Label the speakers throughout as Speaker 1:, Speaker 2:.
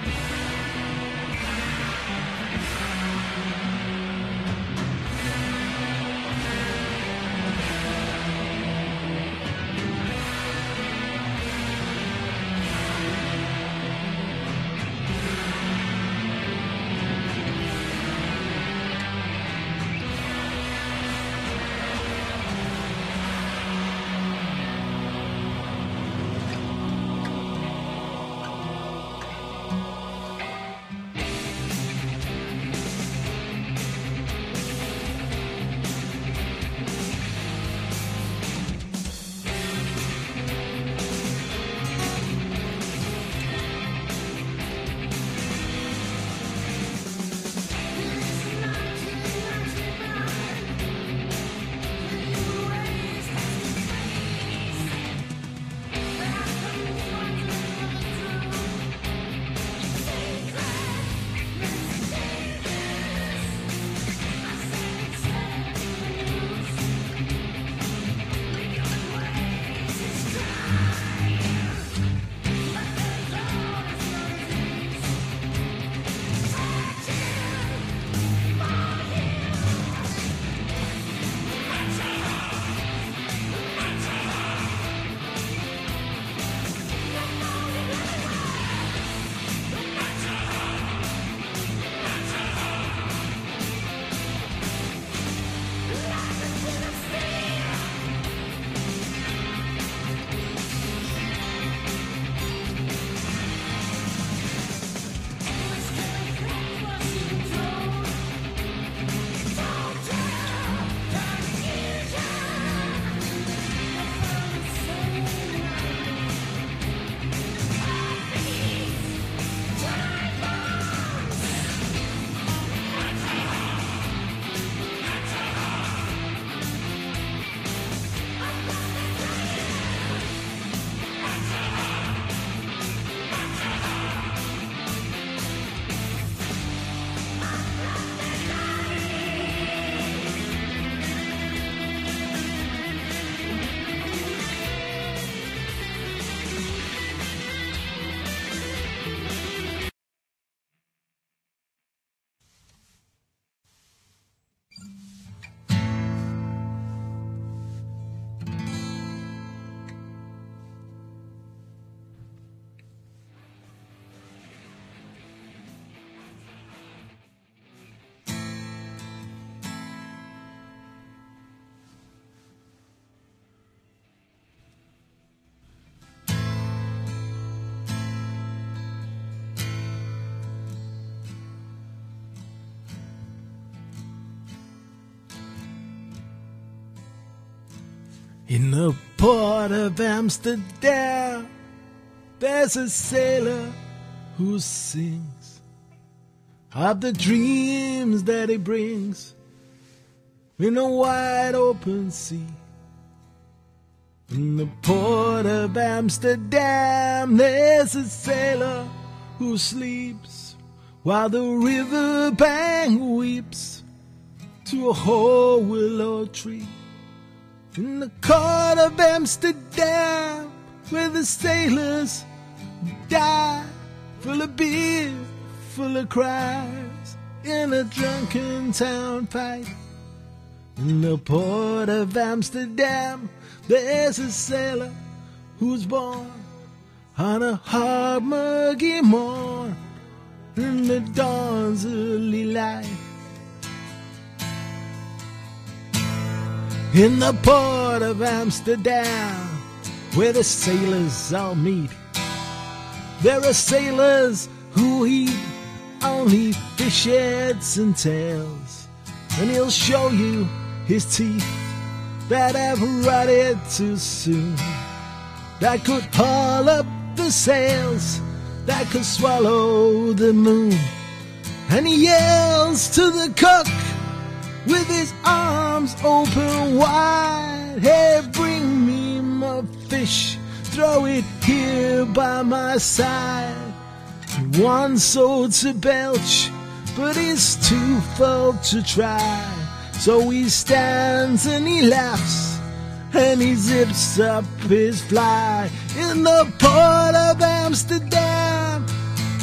Speaker 1: In the port of Amsterdam, there's a sailor who sings of the dreams that he brings in a wide open sea. In the port of Amsterdam, there's a sailor who sleeps while the river bank weeps to a whole willow tree. In the port of Amsterdam, where the sailors die, full of beer, full of cries, in a drunken town fight. In the port of Amsterdam, there's a sailor who's born on a hard, muggy morn in the dawn's early light. In the port of Amsterdam, where the sailors all meet, there are sailors who eat only fish heads and tails, and he'll show you his teeth that have rotted too soon, that could haul up the sails, that could swallow the moon. And he yells to the cook with his arms open wide, hey, bring me my fish, throw it here by my side. He wants so to belch, but he's too full to try. So he stands and he laughs, and he zips up his fly. In the port of Amsterdam,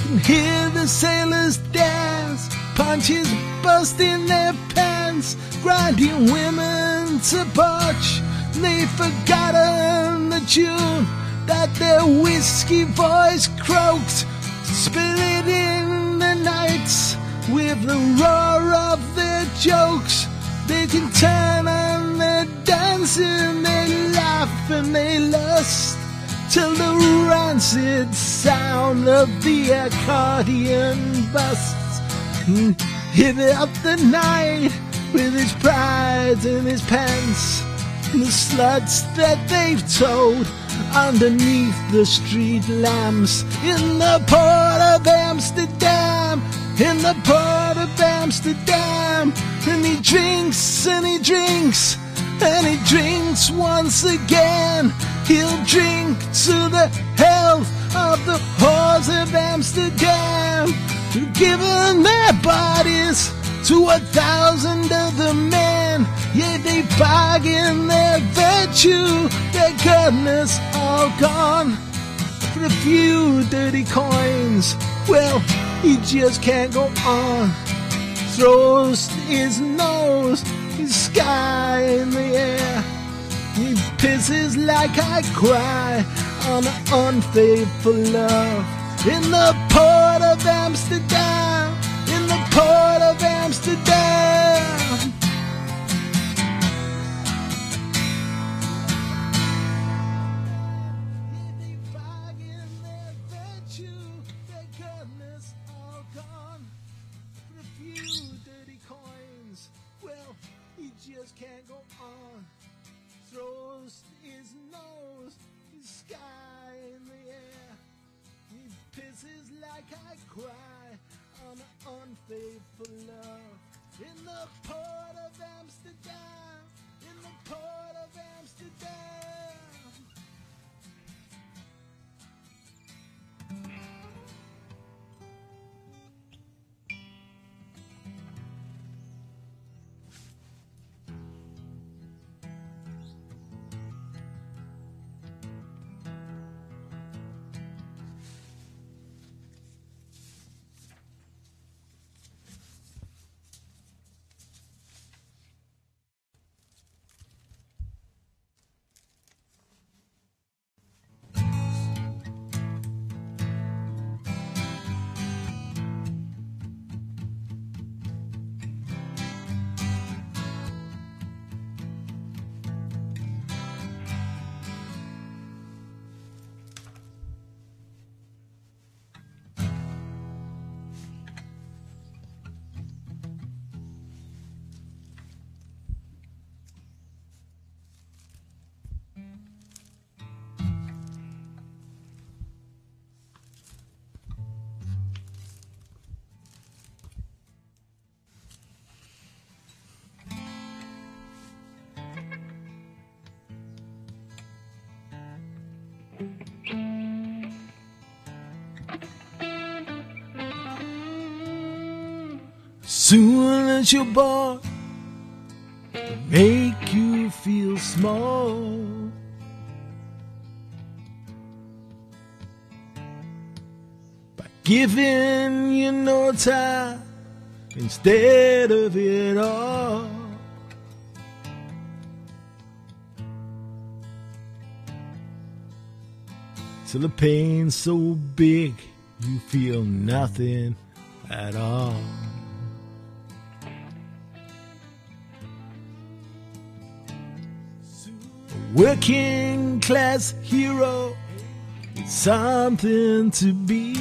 Speaker 1: can hear the sailors dance, punches busting their pants, grinding women to porch. They've forgotten the tune that their whiskey voice croaked, spilling in the nights with the roar of their jokes. They can turn and they're dancing, they laugh and they lust, till the rancid sound of the accordion busts. Hit up the night with his pride in his pants, and the sluts that they've towed underneath the street lamps in the port of Amsterdam, in the port of Amsterdam. And he drinks and he drinks and he drinks once again. He'll drink to the health of the whores of Amsterdam, who've given their bodies to 1,000 other men. Yeah, they bargain their virtue, their goodness all gone for a few dirty coins. Well, he just can't go on. Throws his nose, his sky in the air. He pisses like I cry on an unfaithful love. In the port of Amsterdam, in the port of Amsterdam. They bargain their virtue, their goodness all gone for a few dirty coins. Well, he just can't go on. Throws his nose, his sky in the air. He pisses like I cry on an unfaithful love. In the port of Amsterdam, in the port of Amsterdam. Soon as you're born, they make you feel small. By giving you no time instead of it all. Till the pain's so big you feel nothing at all. A working class hero is something to be.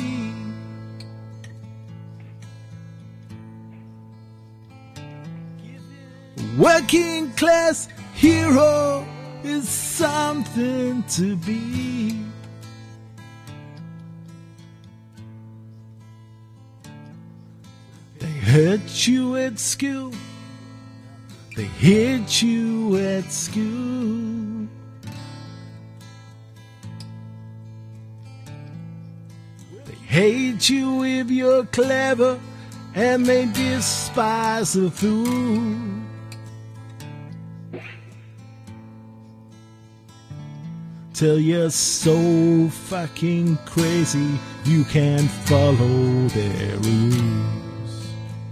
Speaker 1: A working class hero is something to be. They hurt you at school, they hate you at school. They hate you if you're clever, and they despise a fool. till you're so fucking crazy you can't follow their rules.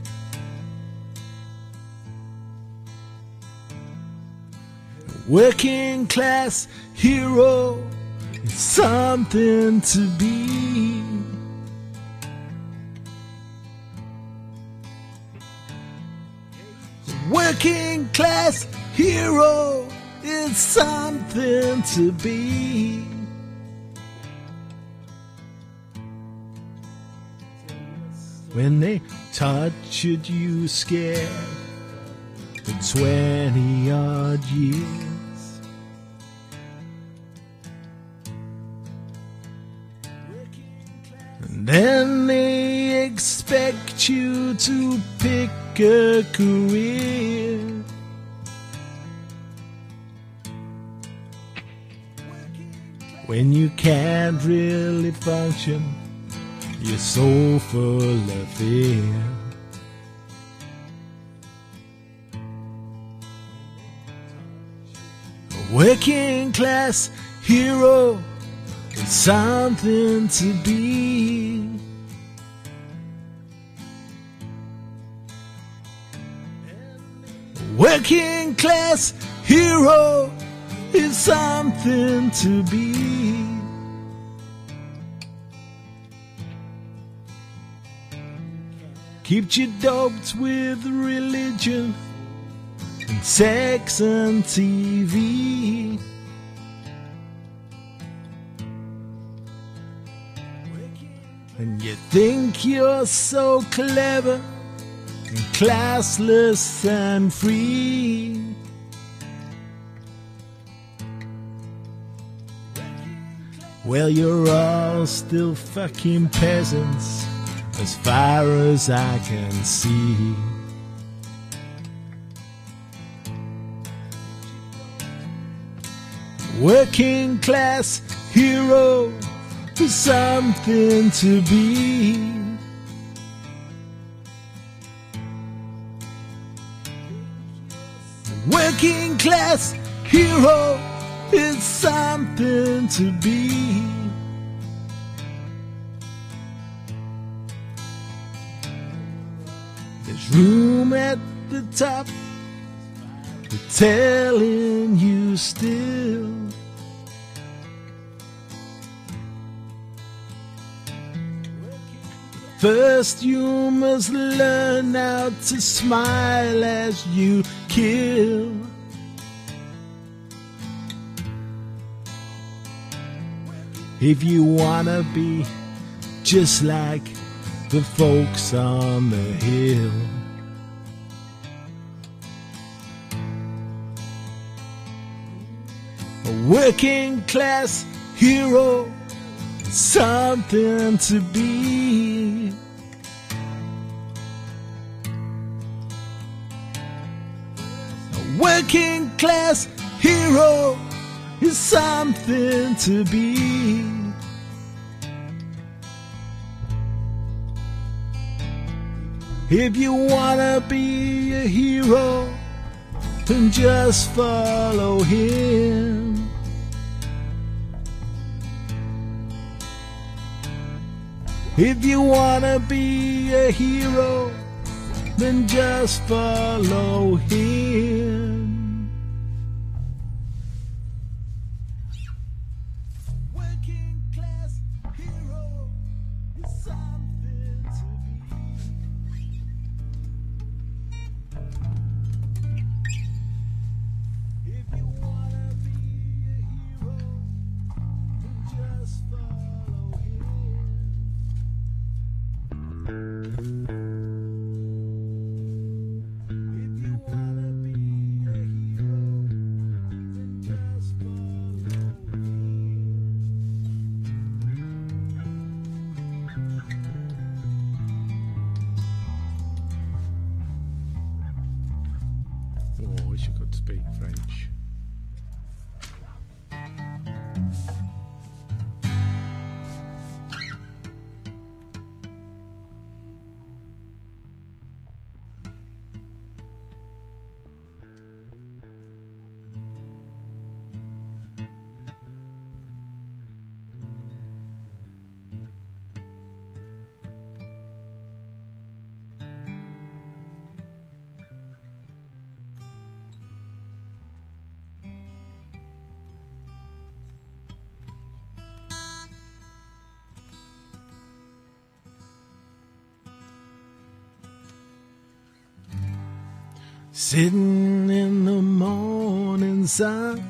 Speaker 1: Working class hero is something to be. Working class hero is something to be. When they tortured you scared for 20 odd years, and then they expect you to pick a career. When you can't really function, you're so full of fear. A working class hero is something to be. A working class hero is something to be. Keep you doped with religion and sex and TV. And you think you're so clever and classless and free. Well, you're all still fucking peasants as far as I can see. Working class hero is something to be. Working class hero is something to be. There's room at the top for telling you still. First you must learn how to smile as you kill. If you wanna be just like the folks on the hill. A working class hero, something to be. A working class hero is something to be. If you wanna be a hero, then just follow him. If you wanna be a hero, then just follow him. Working class hero is something to be. If you wanna be a hero, then just follow him. If you wanna be a hero, then just follow him. Oh, I wish I could speak French. sitting in the morning sun.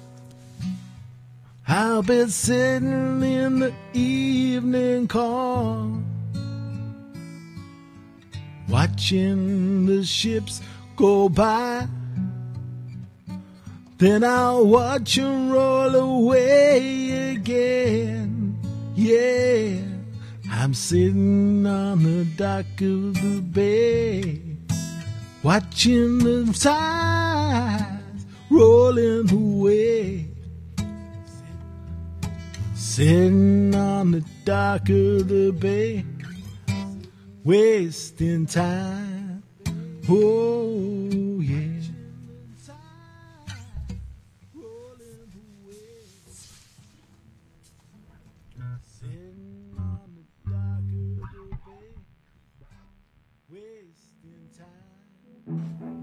Speaker 1: I'll be sitting in the evening car, watching the ships go by. Then I'll watch 'em roll away again. Yeah, I'm sitting on the dock of the bay, watching the tides rolling away. Sitting on the dock of the bay, wasting time. Oh, yeah. Sitting on the dock of the bay, wasting time.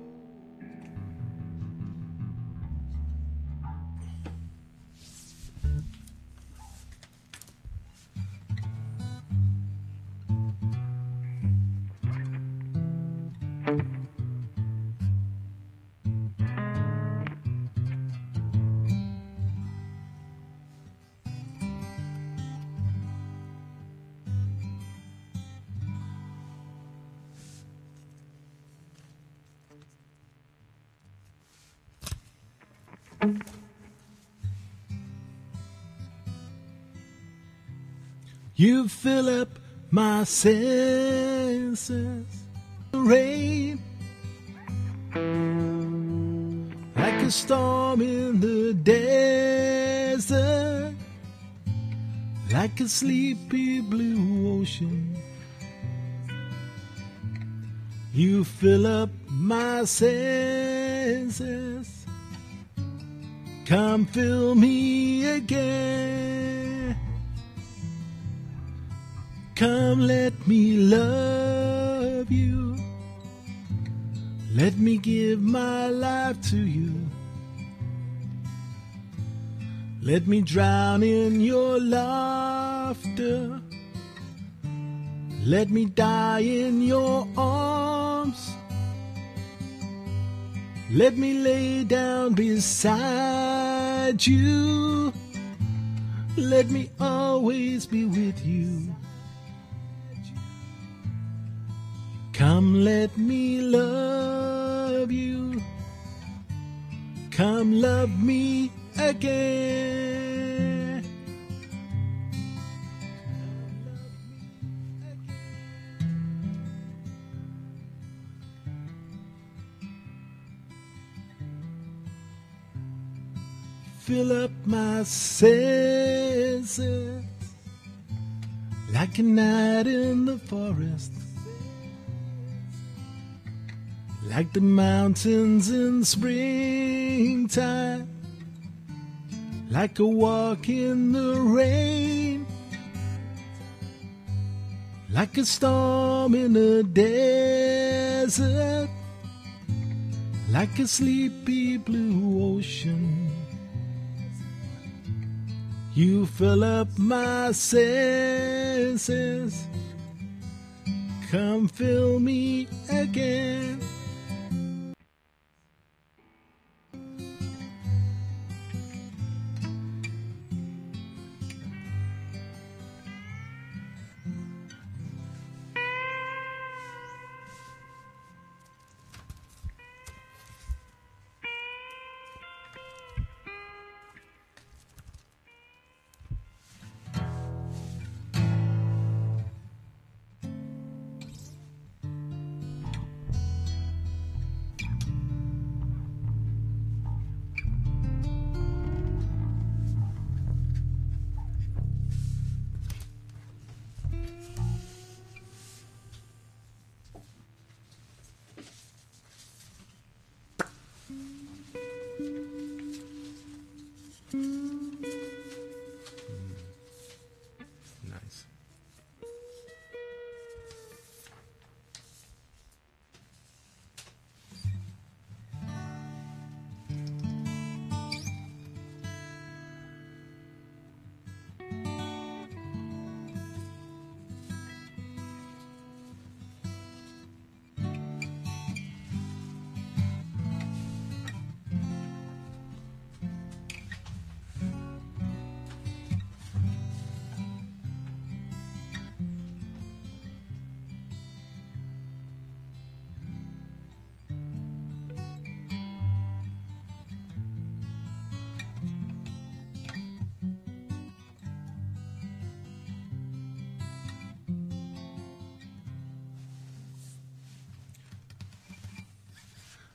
Speaker 1: You fill up my senses, rain, like a storm in the desert, like a sleepy blue ocean. You fill up my senses, come fill me again. Come let me love you, let me give my life to you. Let me drown in your laughter, let me die in your arms. Let me lay down beside you, let me always be with you. Come let me love you, come love me again. Fill up my senses, like a night in the forest, like the mountains in springtime, like a walk in the rain, like a storm in a desert, like a sleepy blue ocean. You fill up my senses, come fill me again.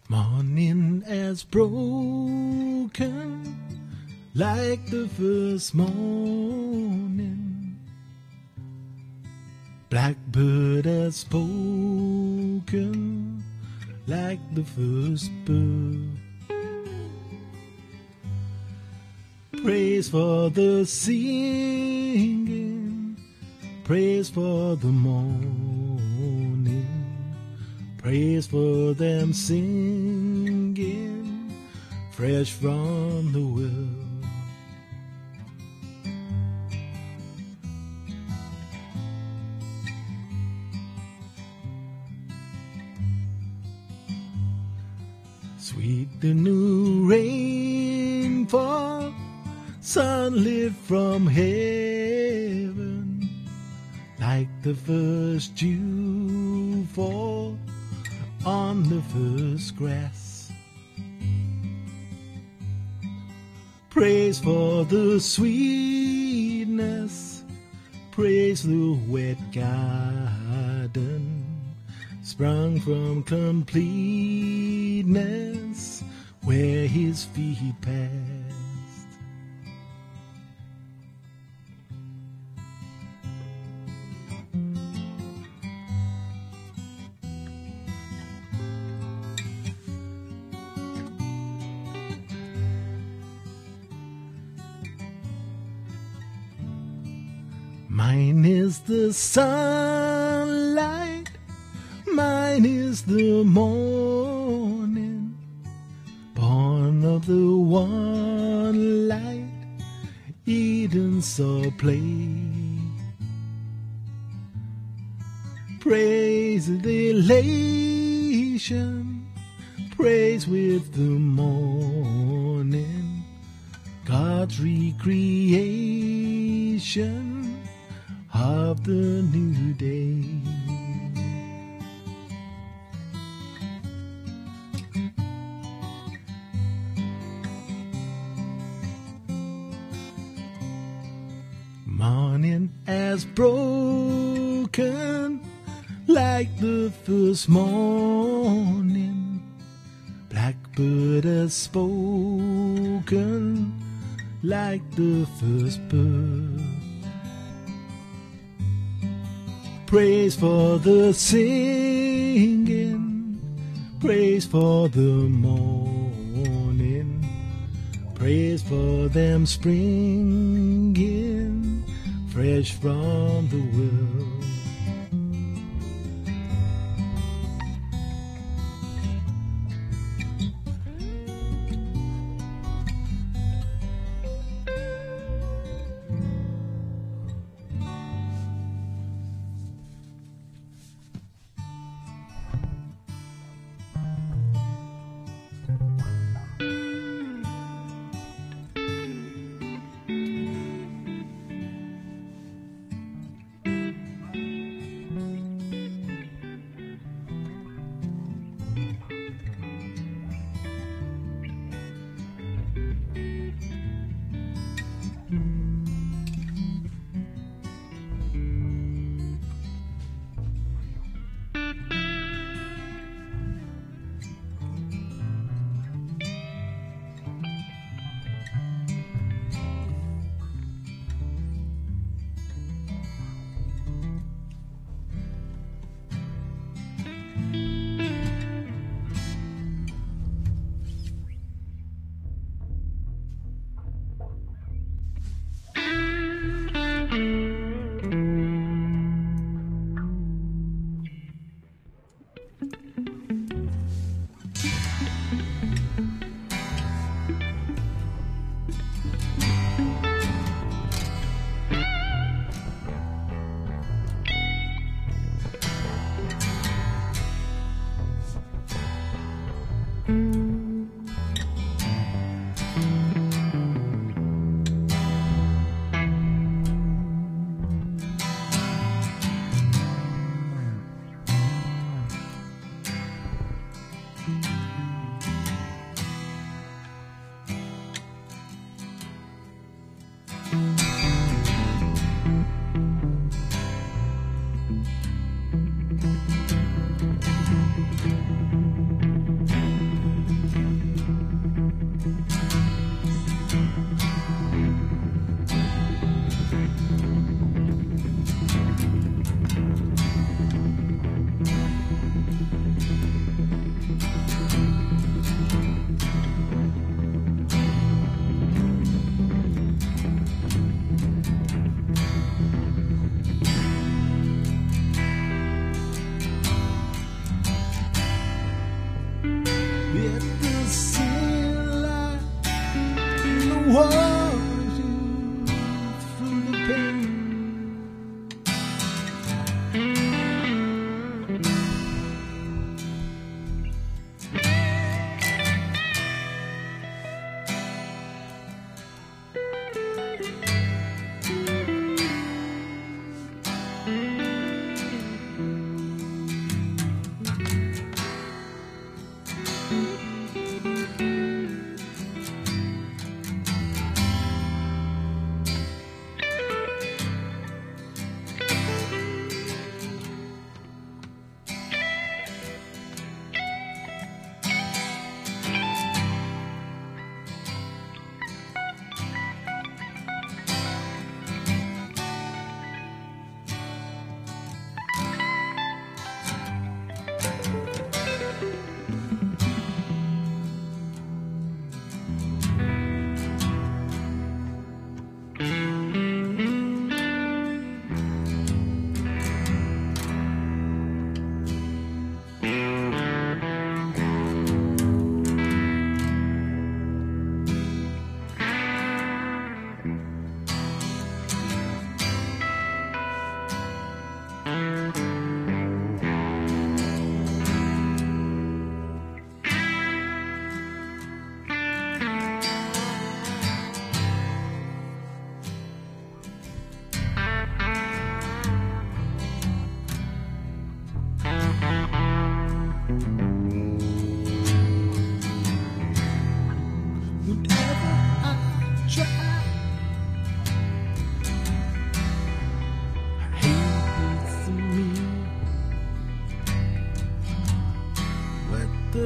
Speaker 1: Morning as broken like the first morning. Blackbird has spoken like the first bird. Praise for the singing, praise for the morning, praise for them singing fresh from the well. Sweet the new rainfall, sunlit from heaven, like the first dew fall on the first grass. Praise for the sweetness, praise the wet garden, sprung from completeness where his feet passed. Mine is the sunlight, mine is the morning, born of the one light Eden saw play. Praise the elation, praise with the morning, God's recreation of the new day. Morning as broken like the first morning, blackbird has spoken like the first bird. Praise for the singing, praise for the morning, praise for them springing fresh from the well.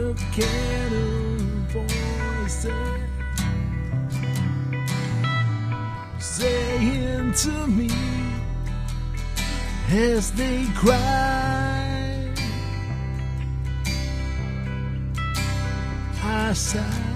Speaker 1: volcano voices saying to me as they cry, I sigh.